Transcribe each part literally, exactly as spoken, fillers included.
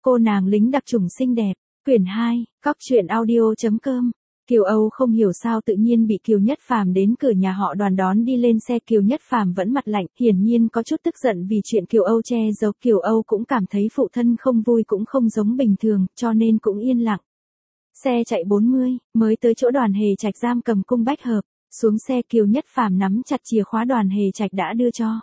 Cô nàng lính đặc chủng xinh đẹp, quyển hai, cóc truyện audio chấm com. Kiều Âu không hiểu sao tự nhiên bị Kiều Nhất Phàm đến cửa nhà họ Đoàn đón đi lên xe. Kiều Nhất Phàm vẫn mặt lạnh, hiển nhiên có chút tức giận vì chuyện Kiều Âu che giấu. Kiều Âu cũng cảm thấy phụ thân không vui cũng không giống bình thường, cho nên cũng yên lặng. Xe chạy bốn mươi, mới tới chỗ Đoàn Hề Trạch giam cầm cung Bách Hợp. Xuống xe Kiều Nhất Phàm nắm chặt chìa khóa Đoàn Hề Trạch đã đưa cho.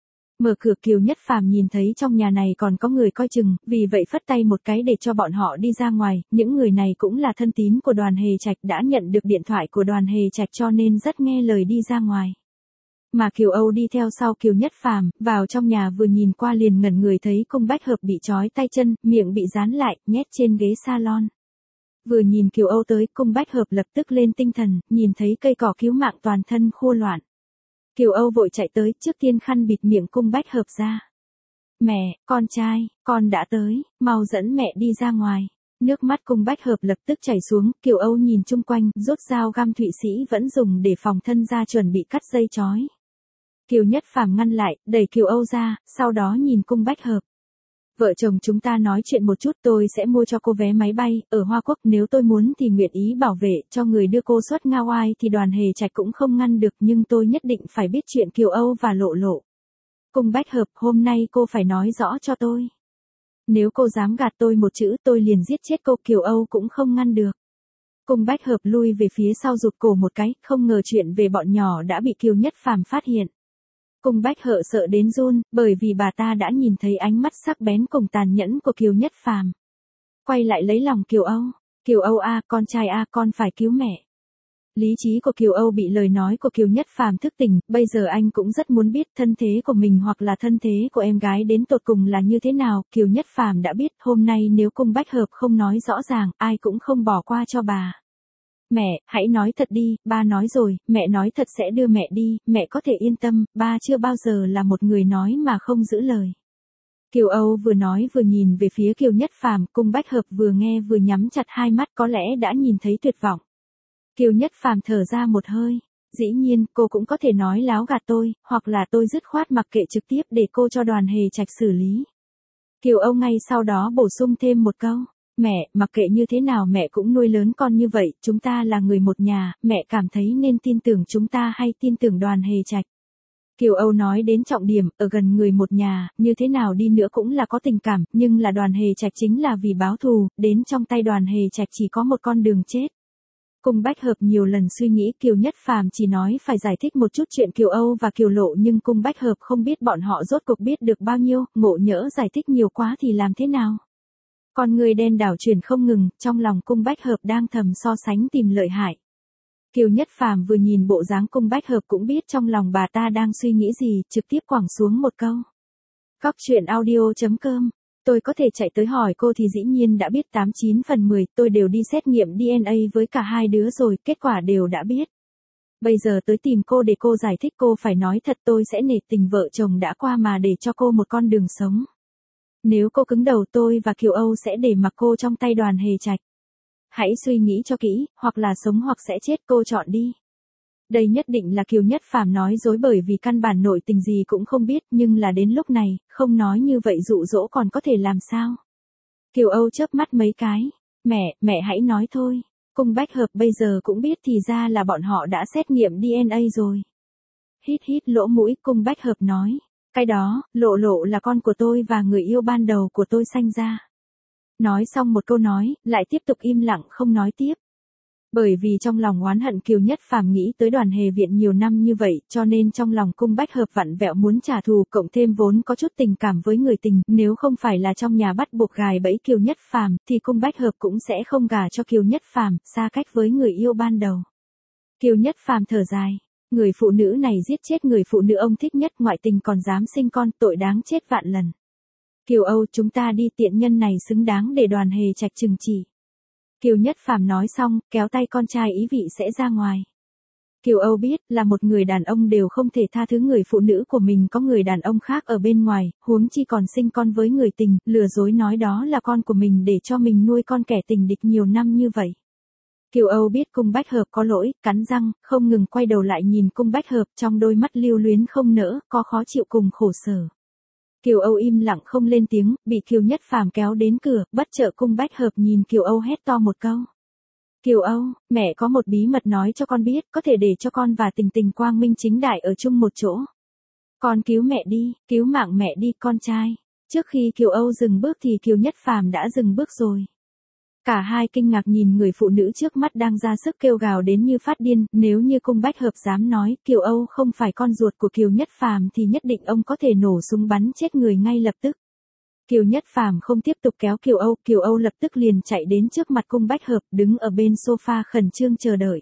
Mở cửa Kiều Nhất Phàm nhìn thấy trong nhà này còn có người coi chừng, vì vậy phất tay một cái để cho bọn họ đi ra ngoài. Những người này cũng là thân tín của Đoàn Hề Trạch, đã nhận được điện thoại của Đoàn Hề Trạch cho nên rất nghe lời đi ra ngoài. Mà Kiều Âu đi theo sau Kiều Nhất Phàm, vào trong nhà vừa nhìn qua liền ngẩn người thấy cung Bách Hợp bị trói tay chân, miệng bị dán lại, nhét trên ghế salon. Vừa nhìn Kiều Âu tới, cung Bách Hợp lập tức lên tinh thần, nhìn thấy cây cỏ cứu mạng toàn thân khô loạn. Kiều Âu vội chạy tới, trước tiên khăn bịt miệng cung Bách Hợp ra. Mẹ, con trai, con đã tới, mau dẫn mẹ đi ra ngoài. Nước mắt cung Bách Hợp lập tức chảy xuống, Kiều Âu nhìn chung quanh, rút dao găm Thụy Sĩ vẫn dùng để phòng thân ra chuẩn bị cắt dây chói. Kiều Nhất Phàm ngăn lại, đẩy Kiều Âu ra, sau đó nhìn cung Bách Hợp. Vợ chồng chúng ta nói chuyện một chút, tôi sẽ mua cho cô vé máy bay, ở Hoa Quốc nếu tôi muốn thì nguyện ý bảo vệ cho người đưa cô xuất Nga Oai thì Đoàn Hề Trạch cũng không ngăn được, nhưng tôi nhất định phải biết chuyện Kiều Âu và Lộ Lộ. Cung Bách Hợp, hôm nay cô phải nói rõ cho tôi. Nếu cô dám gạt tôi một chữ tôi liền giết chết cô. Kiều Âu cũng không ngăn được. Cung Bách Hợp lui về phía sau rụt cổ một cái, không ngờ chuyện về bọn nhỏ đã bị Kiều Nhất Phàm phát hiện. Cung Bách Hợp sợ đến run, bởi vì bà ta đã nhìn thấy ánh mắt sắc bén cùng tàn nhẫn của Kiều Nhất Phàm. Quay lại lấy lòng Kiều Âu. Kiều Âu a, con trai a, con phải cứu mẹ. Lý trí của Kiều Âu bị lời nói của Kiều Nhất Phàm thức tỉnh, bây giờ anh cũng rất muốn biết thân thế của mình hoặc là thân thế của em gái đến tột cùng là như thế nào. Kiều Nhất Phàm đã biết, hôm nay nếu cung Bách Hợp không nói rõ ràng, ai cũng không bỏ qua cho bà. Mẹ, hãy nói thật đi, ba nói rồi, mẹ nói thật sẽ đưa mẹ đi, mẹ có thể yên tâm, ba chưa bao giờ là một người nói mà không giữ lời. Kiều Âu vừa nói vừa nhìn về phía Kiều Nhất Phàm, cung Bách Hợp vừa nghe vừa nhắm chặt hai mắt, có lẽ đã nhìn thấy tuyệt vọng. Kiều Nhất Phàm thở ra một hơi, dĩ nhiên, cô cũng có thể nói láo gạt tôi, hoặc là tôi dứt khoát mặc kệ trực tiếp để cô cho Đoàn Hề Trạch xử lý. Kiều Âu ngay sau đó bổ sung thêm một câu. Mẹ, mặc kệ như thế nào mẹ cũng nuôi lớn con như vậy, chúng ta là người một nhà, mẹ cảm thấy nên tin tưởng chúng ta hay tin tưởng Đoàn Hề Trạch. Kiều Âu nói đến trọng điểm, ở gần người một nhà, như thế nào đi nữa cũng là có tình cảm, nhưng là Đoàn Hề Trạch chính là vì báo thù, đến trong tay Đoàn Hề Trạch chỉ có một con đường chết. Cung Bách Hợp nhiều lần suy nghĩ, Kiều Nhất Phàm chỉ nói phải giải thích một chút chuyện Kiều Âu và Kiều Lộ, nhưng cung Bách Hợp không biết bọn họ rốt cuộc biết được bao nhiêu, ngộ nhỡ giải thích nhiều quá thì làm thế nào. Con người đen đảo chuyển không ngừng, trong lòng cung Bách Hợp đang thầm so sánh tìm lợi hại. Kiều Nhất Phàm vừa nhìn bộ dáng cung Bách Hợp cũng biết trong lòng bà ta đang suy nghĩ gì, trực tiếp quẳng xuống một câu. Cóc truyện audio chấm com. Tôi có thể chạy tới hỏi cô thì dĩ nhiên đã biết tám chín phần mười, tôi đều đi xét nghiệm đê en a với cả hai đứa rồi, kết quả đều đã biết. Bây giờ tới tìm cô để cô giải thích, cô phải nói thật, tôi sẽ nể tình vợ chồng đã qua mà để cho cô một con đường sống. Nếu cô cứng đầu tôi và Kiều Âu sẽ để mặc cô trong tay Đoàn Hề Trạch. Hãy suy nghĩ cho kỹ, hoặc là sống hoặc sẽ chết, cô chọn đi. Đây nhất định là Kiều Nhất Phàm nói dối bởi vì căn bản nội tình gì cũng không biết, nhưng là đến lúc này, không nói như vậy dụ dỗ còn có thể làm sao. Kiều Âu chớp mắt mấy cái. Mẹ, mẹ hãy nói thôi. Cung Bách Hợp bây giờ cũng biết thì ra là bọn họ đã xét nghiệm đê en a rồi. Hít hít lỗ mũi, cung Bách Hợp nói. Cái đó, Lộ Lộ là con của tôi và người yêu ban đầu của tôi sanh ra. Nói xong một câu nói, lại tiếp tục im lặng không nói tiếp. Bởi vì trong lòng oán hận Kiều Nhất Phàm nghĩ tới Đoàn Hề Viện nhiều năm như vậy, cho nên trong lòng cung Bách Hợp vặn vẹo muốn trả thù, cộng thêm vốn có chút tình cảm với người tình, nếu không phải là trong nhà bắt buộc gài bẫy Kiều Nhất Phàm, thì cung Bách Hợp cũng sẽ không gả cho Kiều Nhất Phàm, xa cách với người yêu ban đầu. Kiều Nhất Phàm thở dài. Người phụ nữ này giết chết người phụ nữ ông thích nhất, ngoại tình còn dám sinh con, tội đáng chết vạn lần. Kiều Âu, chúng ta đi, tiện nhân này xứng đáng để Đoàn Hề Trạch trừng trị. Kiều Nhất Phàm nói xong, kéo tay con trai ý vị sẽ ra ngoài. Kiều Âu biết, là một người đàn ông đều không thể tha thứ người phụ nữ của mình có người đàn ông khác ở bên ngoài, huống chi còn sinh con với người tình, lừa dối nói đó là con của mình để cho mình nuôi con kẻ tình địch nhiều năm như vậy. Kiều Âu biết cung Bách Hợp có lỗi, cắn răng, không ngừng quay đầu lại nhìn cung Bách Hợp, trong đôi mắt lưu luyến không nỡ, có khó chịu cùng khổ sở. Kiều Âu im lặng không lên tiếng, bị Kiều Nhất Phàm kéo đến cửa, bất chợt Cung Bách Hợp nhìn Kiều Âu hét to một câu. Kiều Âu, mẹ có một bí mật nói cho con biết, có thể để cho con và Tình Tình quang minh chính đại ở chung một chỗ. Con cứu mẹ đi, cứu mạng mẹ đi con trai. Trước khi Kiều Âu dừng bước thì Kiều Nhất Phàm đã dừng bước rồi. Cả hai kinh ngạc nhìn người phụ nữ trước mắt đang ra sức kêu gào đến như phát điên, nếu như Cung Bách Hợp dám nói Kiều Âu không phải con ruột của Kiều Nhất Phàm thì nhất định ông có thể nổ súng bắn chết người ngay lập tức. Kiều Nhất Phàm không tiếp tục kéo Kiều Âu, Kiều Âu lập tức liền chạy đến trước mặt Cung Bách Hợp, đứng ở bên sofa khẩn trương chờ đợi.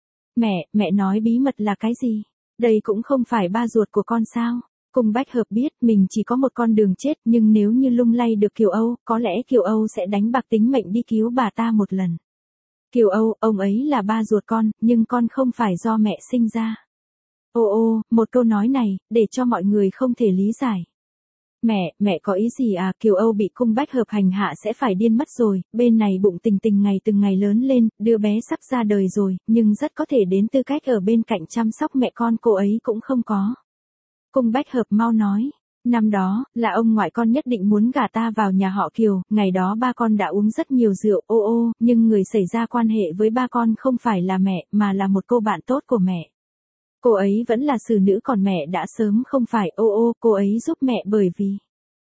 Mẹ, mẹ nói bí mật là cái gì? Đây cũng không phải ba ruột của con sao? Cung Bách Hợp biết mình chỉ có một con đường chết, nhưng nếu như lung lay được Kiều Âu, có lẽ Kiều Âu sẽ đánh bạc tính mệnh đi cứu bà ta một lần. Kiều Âu, ông ấy là ba ruột con, nhưng con không phải do mẹ sinh ra. Ô ô, một câu nói này, để cho mọi người không thể lý giải. Mẹ, mẹ có ý gì à? Kiều Âu bị Cung Bách Hợp hành hạ sẽ phải điên mất rồi, bên này bụng Tình Tình ngày từng ngày lớn lên, đứa bé sắp ra đời rồi, nhưng rất có thể đến tư cách ở bên cạnh chăm sóc mẹ con cô ấy cũng không có. Cung Bách Hợp mau nói, năm đó, là ông ngoại con nhất định muốn gả ta vào nhà họ Kiều, ngày đó ba con đã uống rất nhiều rượu, ô ô, nhưng người xảy ra quan hệ với ba con không phải là mẹ, mà là một cô bạn tốt của mẹ. Cô ấy vẫn là xử nữ còn mẹ đã sớm không phải, ô ô, cô ấy giúp mẹ bởi vì...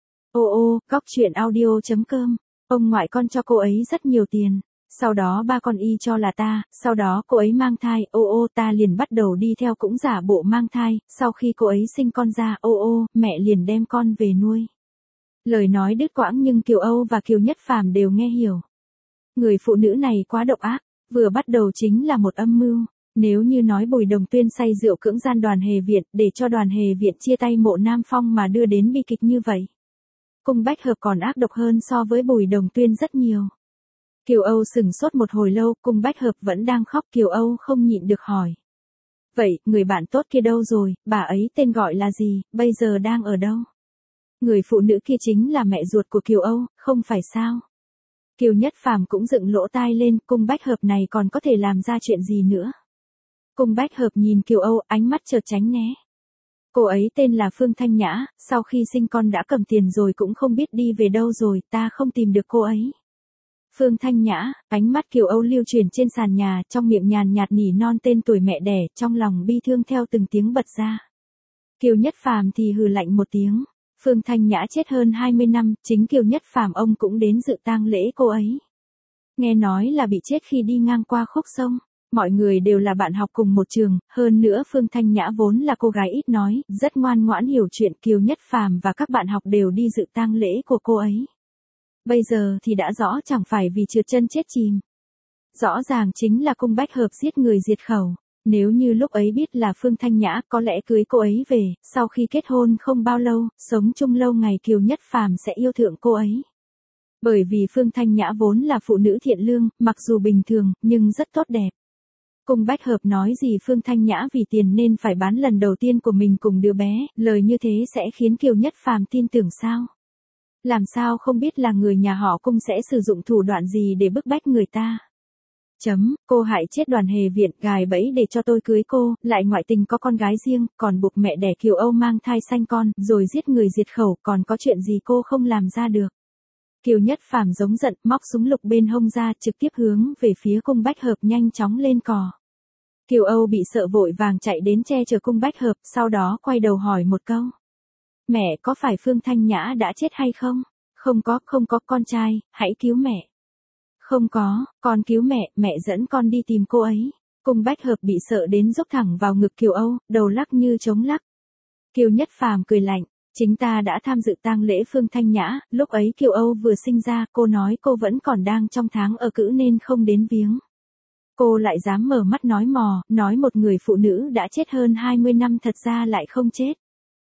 Ô ô, góc truyện audio chấm com, ông ngoại con cho cô ấy rất nhiều tiền. Sau đó ba con y cho là ta, sau đó cô ấy mang thai, ô ô, ta liền bắt đầu đi theo cũng giả bộ mang thai, sau khi cô ấy sinh con ra, ô ô, mẹ liền đem con về nuôi. Lời nói đứt quãng nhưng Kiều Âu và Kiều Nhất Phàm đều nghe hiểu. Người phụ nữ này quá độc ác, vừa bắt đầu chính là một âm mưu. Nếu như nói Bùi Đồng Tuyên say rượu cưỡng gian Đoàn Hề Viện để cho Đoàn Hề Viện chia tay Mộ Nam Phong mà đưa đến bi kịch như vậy. Cung Bách Hợp còn ác độc hơn so với Bùi Đồng Tuyên rất nhiều. Kiều Âu sừng sốt một hồi lâu, Cung Bách Hợp vẫn đang khóc, Kiều Âu không nhịn được hỏi. Vậy, người bạn tốt kia đâu rồi, bà ấy tên gọi là gì, bây giờ đang ở đâu? Người phụ nữ kia chính là mẹ ruột của Kiều Âu, không phải sao? Kiều Nhất Phàm cũng dựng lỗ tai lên, Cung Bách Hợp này còn có thể làm ra chuyện gì nữa? Cung Bách Hợp nhìn Kiều Âu, ánh mắt chợt tránh né. Cô ấy tên là Phương Thanh Nhã, sau khi sinh con đã cầm tiền rồi cũng không biết đi về đâu rồi, ta không tìm được cô ấy. Phương Thanh Nhã, ánh mắt Kiều Âu lưu chuyển trên sàn nhà, trong miệng nhàn nhạt nỉ non tên tuổi mẹ đẻ, trong lòng bi thương theo từng tiếng bật ra. Kiều Nhất Phàm thì hừ lạnh một tiếng. Phương Thanh Nhã chết hơn hai mươi năm, chính Kiều Nhất Phàm ông cũng đến dự tang lễ cô ấy. Nghe nói là bị chết khi đi ngang qua khúc sông. Mọi người đều là bạn học cùng một trường, hơn nữa Phương Thanh Nhã vốn là cô gái ít nói, rất ngoan ngoãn hiểu chuyện, Kiều Nhất Phàm và các bạn học đều đi dự tang lễ của cô ấy. Bây giờ thì đã rõ chẳng phải vì trượt chân chết chìm. Rõ ràng chính là Cung Bách Hợp giết người diệt khẩu. Nếu như lúc ấy biết là Phương Thanh Nhã có lẽ cưới cô ấy về, sau khi kết hôn không bao lâu, sống chung lâu ngày Kiều Nhất Phàm sẽ yêu thượng cô ấy. Bởi vì Phương Thanh Nhã vốn là phụ nữ thiện lương, mặc dù bình thường, nhưng rất tốt đẹp. Cung Bách Hợp nói gì Phương Thanh Nhã vì tiền nên phải bán lần đầu tiên của mình cùng đứa bé, lời như thế sẽ khiến Kiều Nhất Phàm tin tưởng sao? Làm sao không biết là người nhà họ Cung sẽ sử dụng thủ đoạn gì để bức bách người ta? Chấm, cô hại chết Đoàn Hề Viện, gài bẫy để cho tôi cưới cô, lại ngoại tình có con gái riêng, còn buộc mẹ đẻ Kiều Âu mang thai sanh con, rồi giết người diệt khẩu, còn có chuyện gì cô không làm ra được? Kiều Nhất Phàm giống giận, móc súng lục bên hông ra, trực tiếp hướng về phía Cung Bách Hợp nhanh chóng lên cò. Kiều Âu bị sợ vội vàng chạy đến che chở Cung Bách Hợp, sau đó quay đầu hỏi một câu. Mẹ, có phải Phương Thanh Nhã đã chết hay không? Không có, không có, con trai, hãy cứu mẹ. Không có, con cứu mẹ, mẹ dẫn con đi tìm cô ấy. Cung Bách Hợp bị sợ đến dốc thẳng vào ngực Kiều Âu, đầu lắc như trống lắc. Kiều Nhất Phàm cười lạnh, chính ta đã tham dự tang lễ Phương Thanh Nhã, lúc ấy Kiều Âu vừa sinh ra, cô nói cô vẫn còn đang trong tháng ở cữ nên không đến viếng. Cô lại dám mở mắt nói mò, nói một người phụ nữ đã chết hơn hai mươi năm thật ra lại không chết.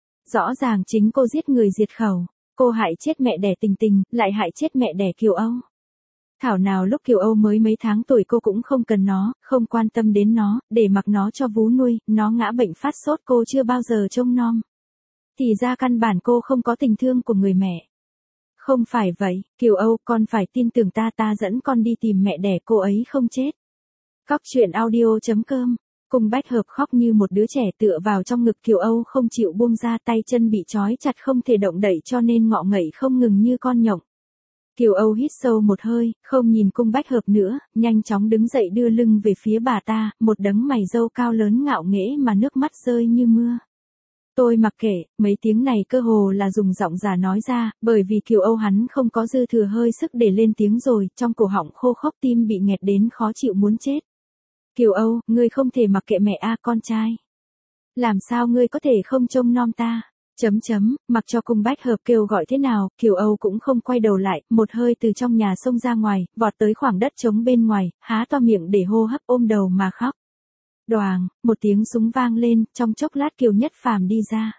Rõ ràng chính cô giết người diệt khẩu, cô hại chết mẹ đẻ Tình Tình, lại hại chết mẹ đẻ Kiều Âu. Thảo nào lúc Kiều Âu mới mấy tháng tuổi cô cũng không cần nó, không quan tâm đến nó, để mặc nó cho vú nuôi, nó ngã bệnh phát sốt cô chưa bao giờ trông nom. Thì ra căn bản cô không có tình thương của người mẹ. Không phải vậy, Kiều Âu, con phải tin tưởng ta, ta dẫn con đi tìm mẹ đẻ cô ấy không chết. Góc truyện audio chấm com Cung Bách Hợp khóc như một đứa trẻ tựa vào trong ngực Kiều Âu không chịu buông ra, tay chân bị trói chặt không thể động đậy cho nên ngọ ngậy không ngừng như con nhộng. Kiều Âu hít sâu một hơi, không nhìn Cung Bách Hợp nữa, nhanh chóng đứng dậy đưa lưng về phía bà ta, một đấng mày râu cao lớn ngạo nghễ mà nước mắt rơi như mưa. Tôi mặc kệ, mấy tiếng này cơ hồ là dùng giọng giả nói ra, bởi vì Kiều Âu hắn không có dư thừa hơi sức để lên tiếng rồi, trong cổ họng khô khốc, tim bị nghẹt đến khó chịu muốn chết. Kiều Âu, ngươi không thể mặc kệ mẹ a con trai. Làm sao ngươi có thể không trông nom ta? Chấm chấm, mặc cho Cung Bách Hợp kêu gọi thế nào, Kiều Âu cũng không quay đầu lại, một hơi từ trong nhà xông ra ngoài, vọt tới khoảng đất trống bên ngoài, há to miệng để hô hấp ôm đầu mà khóc. Đoàng, một tiếng súng vang lên, trong chốc lát Kiều Nhất Phàm đi ra.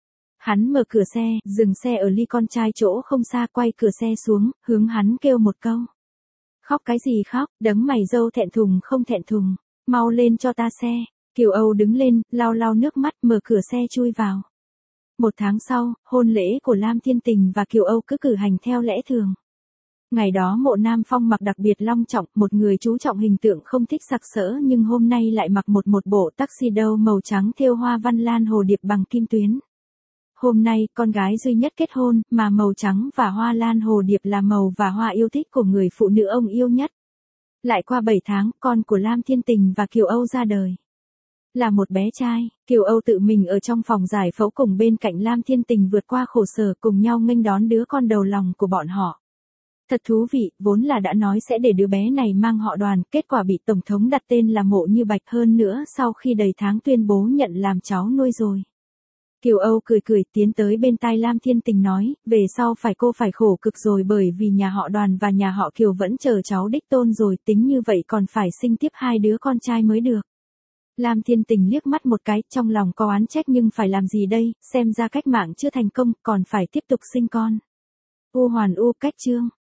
Hắn mở cửa xe, dừng xe ở ly con trai chỗ không xa, quay cửa xe xuống, hướng hắn kêu một câu. Khóc cái gì khóc, đấng mày râu thẹn thùng không thẹn thùng, mau lên cho ta xe. Kiều Âu đứng lên, lau lau nước mắt, mở cửa xe chui vào. Một tháng sau, hôn lễ của Lam Thiên Tình và Kiều Âu cứ cử hành theo lẽ thường. Ngày đó Mộ Nam Phong mặc đặc biệt long trọng, một người chú trọng hình tượng không thích sặc sỡ nhưng hôm nay lại mặc một một bộ tuxedo màu trắng thêu hoa văn lan hồ điệp bằng kim tuyến. Hôm nay, con gái duy nhất kết hôn, mà màu trắng và hoa lan hồ điệp là màu và hoa yêu thích của người phụ nữ ông yêu nhất. Lại qua bảy tháng, con của Lam Thiên Tình và Kiều Âu ra đời. Là một bé trai, Kiều Âu tự mình ở trong phòng giải phẫu cùng bên cạnh Lam Thiên Tình vượt qua khổ sở cùng nhau nghênh đón đứa con đầu lòng của bọn họ. Thật thú vị, vốn là đã nói sẽ để đứa bé này mang họ Đoàn, kết quả bị Tổng thống đặt tên là Mộ Như Bạch, hơn nữa sau khi đầy tháng tuyên bố nhận làm cháu nuôi rồi. Kiều Âu cười cười tiến tới bên tai Lam Thiên Tình nói, về sau phải cô phải khổ cực rồi bởi vì nhà họ Đoàn và nhà họ Kiều vẫn chờ cháu đích tôn rồi, tính như vậy còn phải sinh tiếp hai đứa con trai mới được. Lam Thiên Tình liếc mắt một cái, trong lòng có oán trách nhưng phải làm gì đây, xem ra cách mạng chưa thành công, còn phải tiếp tục sinh con. U hoàn u cách chương.